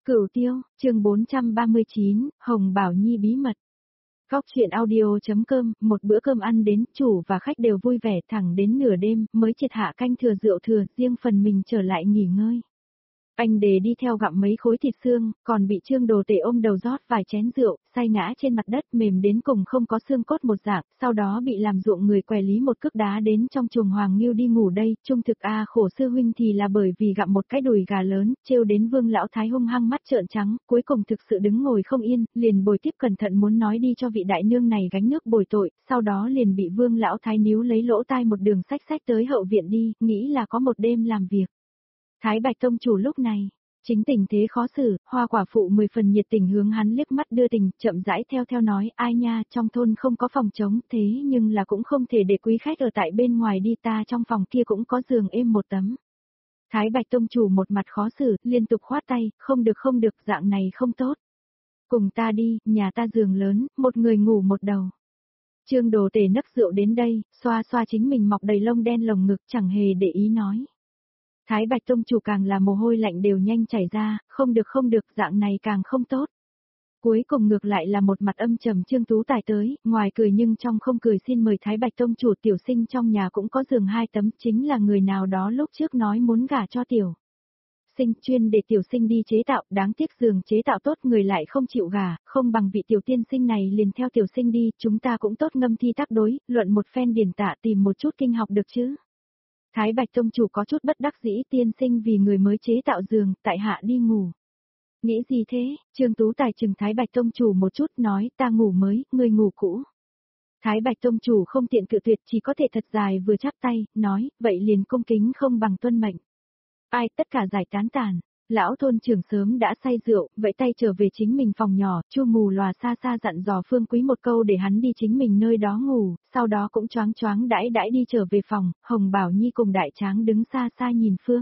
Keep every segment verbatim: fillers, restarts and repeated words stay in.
Cửu Tiêu, chương bốn trăm ba mươi chín, Hồng Bảo Nhi bí mật. Góc chuyện audio.com, một bữa cơm ăn đến, chủ và khách đều vui vẻ thẳng đến nửa đêm, mới triệt hạ canh thừa rượu thừa, riêng phần mình trở lại nghỉ ngơi. Anh Đề đi theo gặm mấy khối thịt xương, còn bị Trương Đồ Tể ôm đầu rót vài chén rượu, say ngã trên mặt đất mềm đến cùng không có xương cốt một dạng, sau đó bị làm ruộng người què lý một cước đá đến trong chuồng Hoàng Ngưu đi ngủ đây, trung thực a khổ sư huynh thì là bởi vì gặm một cái đùi gà lớn, trêu đến Vương Lão Thái hung hăng mắt trợn trắng, cuối cùng thực sự đứng ngồi không yên, liền bồi tiếp cẩn thận muốn nói đi cho vị đại nương này gánh nước bồi tội, sau đó liền bị Vương Lão Thái níu lấy lỗ tai một đường xách xách tới hậu viện đi, nghĩ là có một đêm làm việc. Thái Bạch Tông chủ lúc này, chính tình thế khó xử, Hoa quả phụ mười phần nhiệt tình hướng hắn liếc mắt đưa tình, chậm rãi theo theo nói, ai nha, trong thôn không có phòng trống, thế nhưng là cũng không thể để quý khách ở tại bên ngoài đi, ta trong phòng kia cũng có giường êm một tấm. Thái Bạch Tông chủ một mặt khó xử, liên tục khoát tay, không được không được, dạng này không tốt. Cùng ta đi, nhà ta giường lớn, một người ngủ một đầu. Trương Đồ Tể nấc rượu đến đây, xoa xoa chính mình mọc đầy lông đen lồng ngực, chẳng hề để ý nói. Thái Bạch Tông chủ càng là mồ hôi lạnh đều nhanh chảy ra, không được không được, dạng này càng không tốt. Cuối cùng ngược lại là một mặt âm trầm Trương Tú Tài tới, ngoài cười nhưng trong không cười, xin mời Thái Bạch Tông chủ, tiểu sinh trong nhà cũng có giường hai tấm, chính là người nào đó lúc trước nói muốn gả cho tiểu sinh chuyên để tiểu sinh đi chế tạo, đáng tiếc giường chế tạo tốt người lại không chịu gả, không bằng vị tiểu tiên sinh này liền theo tiểu sinh đi, chúng ta cũng tốt ngâm thi tác đối, luận một phen điển tạ tìm một chút kinh học được chứ. Thái Bạch Tông chủ có chút bất đắc dĩ, tiên sinh vì người mới chế tạo giường, tại hạ đi ngủ. Nghĩ gì thế? Trương Tú Tài chừng Thái Bạch Tông chủ một chút nói, ta ngủ mới, ngươi ngủ cũ. Thái Bạch Tông chủ không tiện cự tuyệt, chỉ có thể thật dài vừa chắp tay, nói, vậy liền cung kính không bằng tuân mệnh. Ai, tất cả giải tán tàn. Lão thôn trưởng sớm đã say rượu, vậy tay trở về chính mình phòng nhỏ, Chu Mù Lòa xa xa dặn dò Phương Quý một câu để hắn đi chính mình nơi đó ngủ, sau đó cũng choáng choáng đãi đãi đi trở về phòng, Hồng Bảo Nhi cùng Đại Tráng đứng xa xa nhìn Phương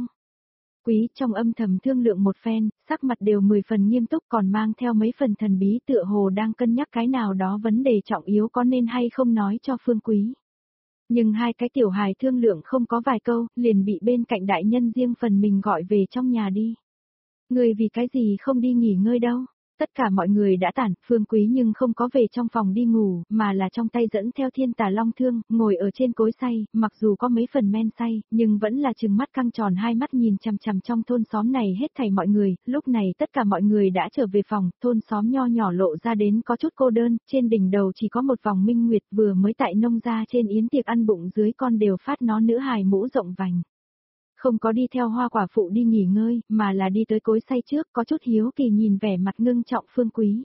Quý trong âm thầm thương lượng một phen, sắc mặt đều mười phần nghiêm túc còn mang theo mấy phần thần bí, tựa hồ đang cân nhắc cái nào đó vấn đề trọng yếu có nên hay không nói cho Phương Quý. Nhưng hai cái tiểu hài thương lượng không có vài câu, liền bị bên cạnh đại nhân riêng phần mình gọi về trong nhà đi. Người vì cái gì không đi nghỉ ngơi đâu? Tất cả mọi người đã tản, Phương Quý nhưng không có về trong phòng đi ngủ, mà là trong tay dẫn theo thiên tà long thương, ngồi ở trên cối xay, mặc dù có mấy phần men say, nhưng vẫn là trừng mắt căng tròn hai mắt nhìn chằm chằm trong thôn xóm này hết thảy mọi người, lúc này tất cả mọi người đã trở về phòng, thôn xóm nho nhỏ lộ ra đến có chút cô đơn, trên đỉnh đầu chỉ có một vòng minh nguyệt vừa mới tại nông gia trên yến tiệc ăn bụng dưới con đều phát nó nữ hài mũ rộng vành. Không có đi theo Hoa quả phụ đi nghỉ ngơi, mà là đi tới cối xay trước, có chút hiếu kỳ nhìn vẻ mặt ngưng trọng Phương Quý.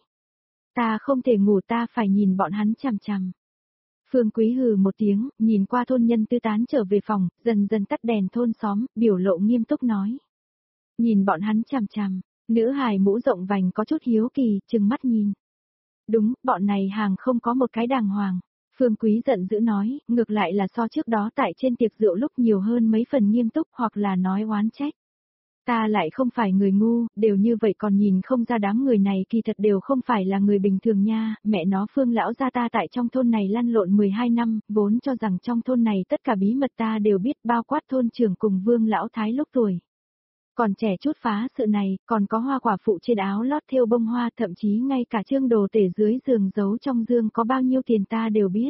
Ta không thể ngủ, ta phải nhìn bọn hắn chằm chằm. Phương Quý hừ một tiếng, nhìn qua thôn nhân tư tán trở về phòng, dần dần tắt đèn thôn xóm, biểu lộ nghiêm túc nói. Nhìn bọn hắn chằm chằm, nữ hài mũ rộng vành có chút hiếu kỳ, trừng mắt nhìn. Đúng, bọn này hàng không có một cái đàng hoàng. Phương Quý giận dữ nói, ngược lại là so trước đó tại trên tiệc rượu lúc nhiều hơn mấy phần nghiêm túc hoặc là nói oán trách. Ta lại không phải người ngu, đều như vậy còn nhìn không ra đám người này kỳ thật đều không phải là người bình thường nha, mẹ nó Phương lão gia ta tại trong thôn này lăn lộn mười hai năm, vốn cho rằng trong thôn này tất cả bí mật ta đều biết, bao quát thôn trưởng cùng Vương lão thái lúc tuổi. Còn trẻ chút phá sự này, còn có Hoa quả phụ trên áo lót thêu bông hoa, thậm chí ngay cả Trương Đồ Tể dưới giường giấu trong dương có bao nhiêu tiền ta đều biết.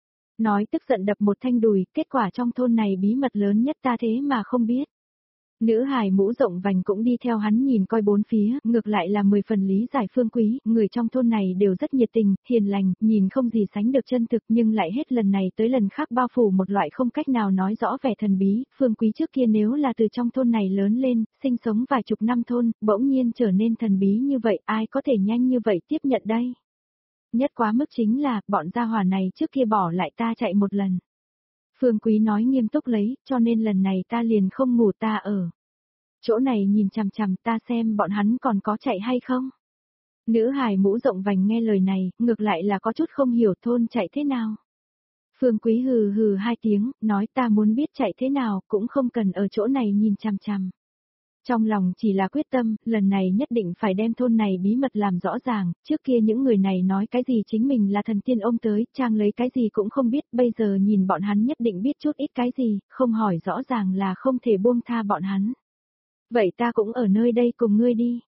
Nói tức giận đập một thanh đùi, kết quả trong thôn này bí mật lớn nhất ta thế mà không biết. Nữ hài mũ rộng vành cũng đi theo hắn nhìn coi bốn phía, ngược lại là mười phần lý giải Phương Quý, người trong thôn này đều rất nhiệt tình, hiền lành, nhìn không gì sánh được chân thực nhưng lại hết lần này tới lần khác bao phủ một loại không cách nào nói rõ vẻ thần bí. Phương Quý trước kia nếu là từ trong thôn này lớn lên, sinh sống vài chục năm thôn, bỗng nhiên trở nên thần bí như vậy, ai có thể nhanh như vậy tiếp nhận đây? Nhất quá mức chính là, bọn gia hỏa này trước kia bỏ lại ta chạy một lần. Phương Quý nói nghiêm túc lấy, cho nên lần này ta liền không ngủ, ta ở chỗ này nhìn chằm chằm, ta xem bọn hắn còn có chạy hay không. Nữ hài mũ rộng vành nghe lời này, ngược lại là có chút không hiểu thôn chạy thế nào. Phương Quý hừ hừ hai tiếng, nói ta muốn biết chạy thế nào, cũng không cần ở chỗ này nhìn chằm chằm. Trong lòng chỉ là quyết tâm, lần này nhất định phải đem thôn này bí mật làm rõ ràng, trước kia những người này nói cái gì chính mình là thần tiên ôm tới, trang lấy cái gì cũng không biết, bây giờ nhìn bọn hắn nhất định biết chút ít cái gì, không hỏi rõ ràng là không thể buông tha bọn hắn. Vậy ta cũng ở nơi đây cùng ngươi đi.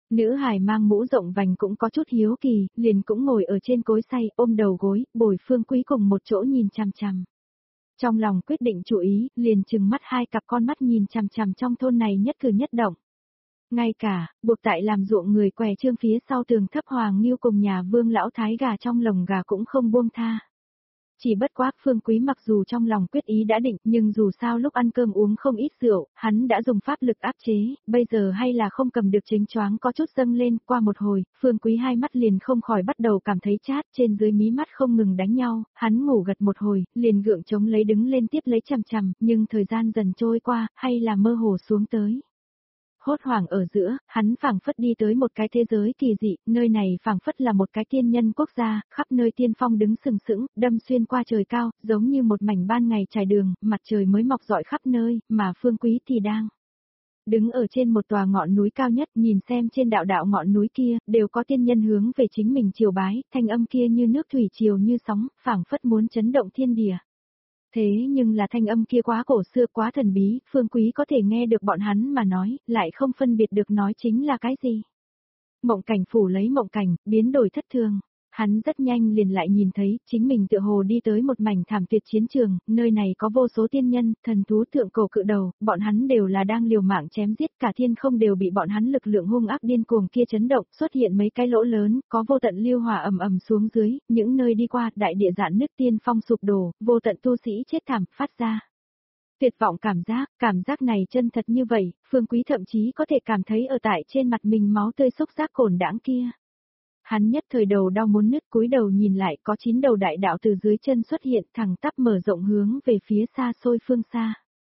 Nữ hài mang mũ rộng vành cũng có chút hiếu kỳ, liền cũng ngồi ở trên cối xay, ôm đầu gối, bồi Phương Quý cùng một chỗ nhìn chằm chằm. Trong lòng quyết định chú ý, liền trừng mắt hai cặp con mắt nhìn chằm chằm trong thôn này nhất cử nhất động. Ngay cả, buộc tại làm ruộng người què trương phía sau tường thấp Hoàng Nghiêu cùng nhà Vương lão thái gà trong lồng gà cũng không buông tha. Chỉ bất quá Phương Quý mặc dù trong lòng quyết ý đã định, nhưng dù sao lúc ăn cơm uống không ít rượu, hắn đã dùng pháp lực áp chế, bây giờ hay là không cầm được chính choáng có chút dâng lên, qua một hồi, Phương Quý hai mắt liền không khỏi bắt đầu cảm thấy chát, trên dưới mí mắt không ngừng đánh nhau, hắn ngủ gật một hồi, liền gượng chống lấy đứng lên tiếp lấy chằm chằm, nhưng thời gian dần trôi qua, hay là mơ hồ xuống tới. Hốt hoảng ở giữa, hắn phảng phất đi tới một cái thế giới kỳ dị, nơi này phảng phất là một cái tiên nhân quốc gia, khắp nơi tiên phong đứng sừng sững, đâm xuyên qua trời cao, giống như một mảnh ban ngày trải đường, mặt trời mới mọc rọi khắp nơi, mà Phương Quý thì đang đứng ở trên một tòa ngọn núi cao nhất, nhìn xem trên đạo đạo ngọn núi kia, đều có tiên nhân hướng về chính mình triều bái, thanh âm kia như nước thủy triều như sóng, phảng phất muốn chấn động thiên địa. Thế nhưng là thanh âm kia quá cổ xưa quá thần bí, Phương Quý có thể nghe được bọn hắn mà nói, lại không phân biệt được nói chính là cái gì. Mộng cảnh phủ lấy mộng cảnh, biến đổi thất thường. Hắn rất nhanh liền lại nhìn thấy, chính mình tựa hồ đi tới một mảnh thảm tuyệt chiến trường, nơi này có vô số tiên nhân, thần thú thượng cổ cự đầu, bọn hắn đều là đang liều mạng chém giết, cả thiên không đều bị bọn hắn lực lượng hung ác điên cuồng kia chấn động, xuất hiện mấy cái lỗ lớn, có vô tận lưu hỏa ầm ầm xuống dưới, những nơi đi qua, đại địa dạn nứt tiên phong sụp đổ, vô tận tu sĩ chết thảm, phát ra. Tuyệt vọng cảm giác, cảm giác này chân thật như vậy, Phương Quý thậm chí có thể cảm thấy ở tại trên mặt mình máu tươi xúc giác cồn đãng kia. Hắn nhất thời đầu đau muốn nứt, cúi đầu nhìn lại có chín đầu đại đạo từ dưới chân xuất hiện thẳng tắp mở rộng hướng về phía xa xôi phương xa.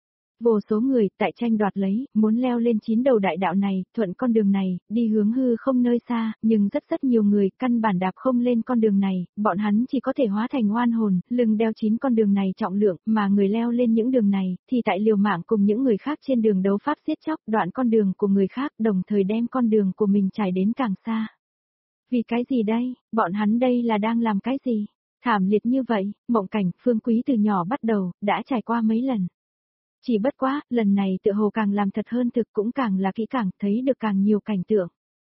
Vô số người tại tranh đoạt lấy, muốn leo lên chín đầu đại đạo này, thuận con đường này, đi hướng hư không nơi xa, nhưng rất rất nhiều người căn bản đạp không lên con đường này, bọn hắn chỉ có thể hóa thành oan hồn, lưng đeo chín con đường này trọng lượng, mà người leo lên những đường này, thì tại liều mạng cùng những người khác trên đường đấu pháp giết chóc, đoạn con đường của người khác, đồng thời đem con đường của mình trải đến càng xa. Vì cái gì đây, bọn hắn đây là đang làm cái gì? Thảm liệt như vậy, mộng cảnh, Phương Quý từ nhỏ bắt đầu, đã trải qua mấy lần. Chỉ bất quá, lần này tự hồ càng làm thật hơn thực cũng càng là kỹ càng, thấy được càng nhiều cảnh tượng.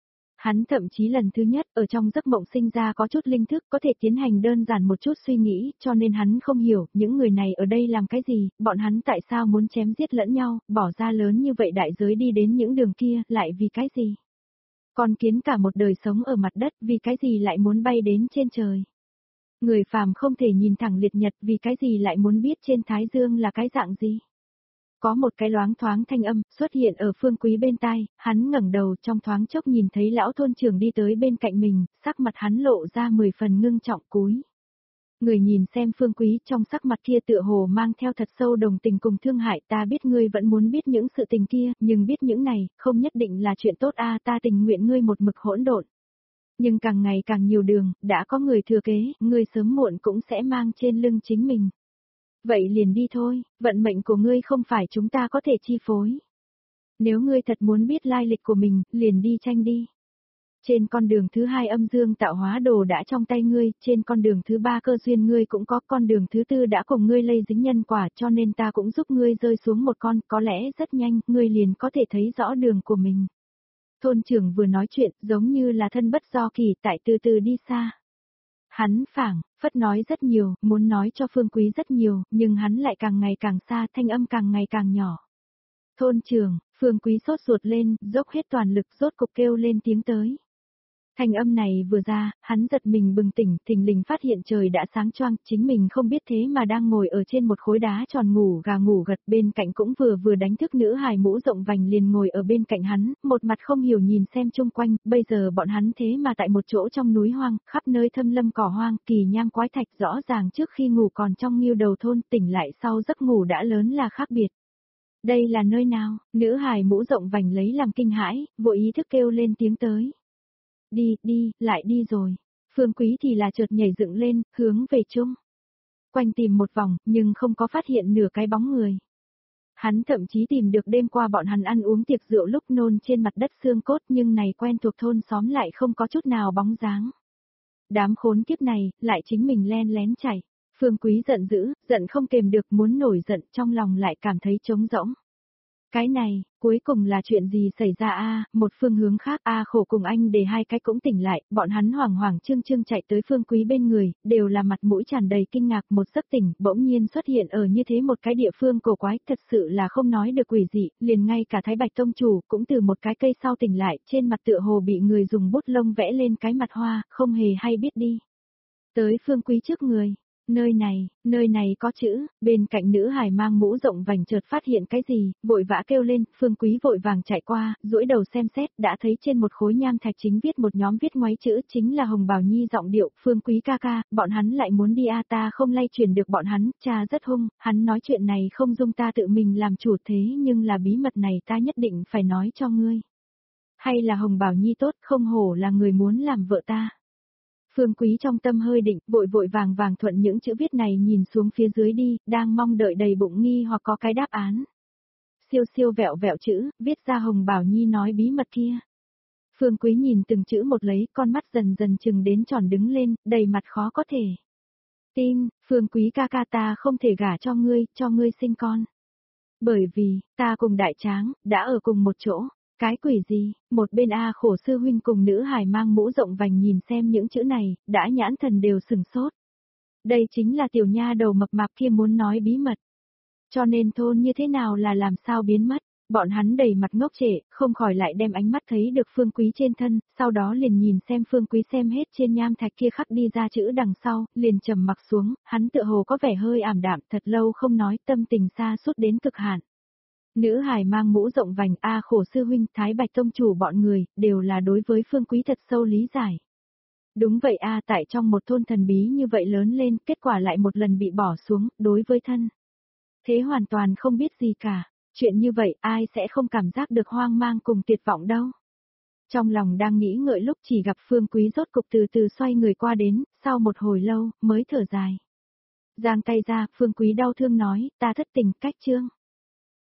Hắn thậm chí lần thứ nhất, ở trong giấc mộng sinh ra có chút linh thức, có thể tiến hành đơn giản một chút suy nghĩ, cho nên hắn không hiểu, những người này ở đây làm cái gì, bọn hắn tại sao muốn chém giết lẫn nhau, bỏ ra lớn như vậy đại giới đi đến những đường kia, lại vì cái gì? Con kiến cả một đời sống ở mặt đất, vì cái gì lại muốn bay đến trên trời? Người phàm không thể nhìn thẳng liệt nhật, vì cái gì lại muốn biết trên thái dương là cái dạng gì? Có một cái loáng thoáng thanh âm xuất hiện ở Phương Quý bên tai, hắn ngẩng đầu trong thoáng chốc nhìn thấy lão thôn trưởng đi tới bên cạnh mình, sắc mặt hắn lộ ra mười phần ngưng trọng cúi. Người nhìn xem Phương Quý trong sắc mặt kia tựa hồ mang theo thật sâu đồng tình cùng thương hại, ta biết ngươi vẫn muốn biết những sự tình kia, nhưng biết những này, không nhất định là chuyện tốt a, ta tình nguyện ngươi một mực hỗn độn. Nhưng càng ngày càng nhiều đường, đã có người thừa kế, ngươi sớm muộn cũng sẽ mang trên lưng chính mình. Vậy liền đi thôi, vận mệnh của ngươi không phải chúng ta có thể chi phối. Nếu ngươi thật muốn biết lai lịch của mình, liền đi tranh đi. Trên con đường thứ hai âm dương tạo hóa đồ đã trong tay ngươi, trên con đường thứ ba cơ duyên ngươi cũng có, con đường thứ tư đã cùng ngươi lây dính nhân quả, cho nên ta cũng giúp ngươi rơi xuống một con, có lẽ rất nhanh, ngươi liền có thể thấy rõ đường của mình. Thôn trưởng vừa nói chuyện, giống như là thân bất do kỳ, tại từ từ đi xa. Hắn phảng phất nói rất nhiều, muốn nói cho Phương Quý rất nhiều, nhưng hắn lại càng ngày càng xa, thanh âm càng ngày càng nhỏ. Thôn trưởng, Phương Quý sốt ruột lên, dốc hết toàn lực rốt cục kêu lên tiếng tới. Thanh âm này vừa ra, hắn giật mình bừng tỉnh, thình lình phát hiện trời đã sáng choang, chính mình không biết thế mà đang ngồi ở trên một khối đá tròn ngủ gà ngủ gật, bên cạnh cũng vừa vừa đánh thức nữ hài mũ rộng vành liền ngồi ở bên cạnh hắn, một mặt không hiểu nhìn xem chung quanh, bây giờ bọn hắn thế mà tại một chỗ trong núi hoang, khắp nơi thâm lâm cỏ hoang, kỳ nham quái thạch, rõ ràng trước khi ngủ còn trong nghiêu đầu thôn, tỉnh lại sau giấc ngủ đã lớn là khác biệt. Đây là nơi nào? Nữ hài mũ rộng vành lấy làm kinh hãi, vội ý thức kêu lên tiếng tới. Đi, đi, lại đi rồi. Phương Quý thì là chợt nhảy dựng lên, hướng về chung quanh tìm một vòng, nhưng không có phát hiện nửa cái bóng người. Hắn thậm chí tìm được đêm qua bọn hắn ăn uống tiệc rượu lúc nôn trên mặt đất xương cốt, nhưng này quen thuộc thôn xóm lại không có chút nào bóng dáng. Đám khốn kiếp này, lại chính mình len lén chạy. Phương Quý giận dữ, giận không kềm được muốn nổi giận, trong lòng lại cảm thấy trống rỗng. Cái này, cuối cùng là chuyện gì xảy ra a? Một phương hướng khác a khổ cùng anh để hai cái cũng tỉnh lại, bọn hắn hoảng hoảng trương trương chạy tới Phương Quý bên người, đều là mặt mũi tràn đầy kinh ngạc một giấc tỉnh, bỗng nhiên xuất hiện ở như thế một cái địa phương cổ quái, thật sự là không nói được quỷ dị, liền ngay cả Thái Bạch Tông chủ cũng từ một cái cây sau tỉnh lại, trên mặt tựa hồ bị người dùng bút lông vẽ lên cái mặt hoa, không hề hay biết đi. Tới Phương Quý trước người. Nơi này, nơi này có chữ, bên cạnh nữ hài mang mũ rộng vành chợt phát hiện cái gì, vội vã kêu lên, Phương Quý vội vàng chạy qua, duỗi đầu xem xét, đã thấy trên một khối nham thạch chính viết một nhóm viết ngoáy chữ, chính là Hồng Bảo Nhi giọng điệu, Phương Quý ca ca, bọn hắn lại muốn đi a ta không lay chuyển được bọn hắn, cha rất hung, hắn nói chuyện này không dung ta tự mình làm chủ thế nhưng là bí mật này ta nhất định phải nói cho ngươi. Hay là Hồng Bảo Nhi tốt, không hổ là người muốn làm vợ ta. Phương Quý trong tâm hơi định, vội vội vàng vàng thuận những chữ viết này nhìn xuống phía dưới đi, đang mong đợi đầy bụng nghi hoặc có cái đáp án. Siêu siêu vẹo vẹo chữ, viết ra Hồng Bảo Nhi nói bí mật kia. Phương Quý nhìn từng chữ một lấy, con mắt dần dần chừng đến tròn đứng lên, đầy mặt khó có thể. Tin, Phương Quý ca ca ta không thể gả cho ngươi, cho ngươi sinh con. Bởi vì, ta cùng đại tráng, đã ở cùng một chỗ. Cái quỷ gì, một bên A khổ sư huynh cùng nữ hài mang mũ rộng vành nhìn xem những chữ này, đã nhãn thần đều sừng sốt. Đây chính là tiểu nha đầu mập mạp kia muốn nói bí mật. Cho nên thôn như thế nào là làm sao biến mất, bọn hắn đầy mặt ngốc trệ, không khỏi lại đem ánh mắt thấy được Phương Quý trên thân, sau đó liền nhìn xem Phương Quý xem hết trên nham thạch kia khắc đi ra chữ đằng sau, liền trầm mặc xuống, hắn tựa hồ có vẻ hơi ảm đạm, thật lâu không nói, tâm tình xa suốt đến cực hạn. Nữ hài mang mũ rộng vành A khổ sư huynh Thái Bạch Tông chủ bọn người, đều là đối với Phương Quý thật sâu lý giải. Đúng vậy A tại trong một thôn thần bí như vậy lớn lên, kết quả lại một lần bị bỏ xuống, đối với thân. Thế hoàn toàn không biết gì cả, chuyện như vậy ai sẽ không cảm giác được hoang mang cùng tuyệt vọng đâu. Trong lòng đang nghĩ ngợi lúc chỉ gặp Phương Quý rốt cục từ từ xoay người qua đến, sau một hồi lâu, mới thở dài. Giang tay ra, Phương Quý đau thương nói, ta thất tình cách chương.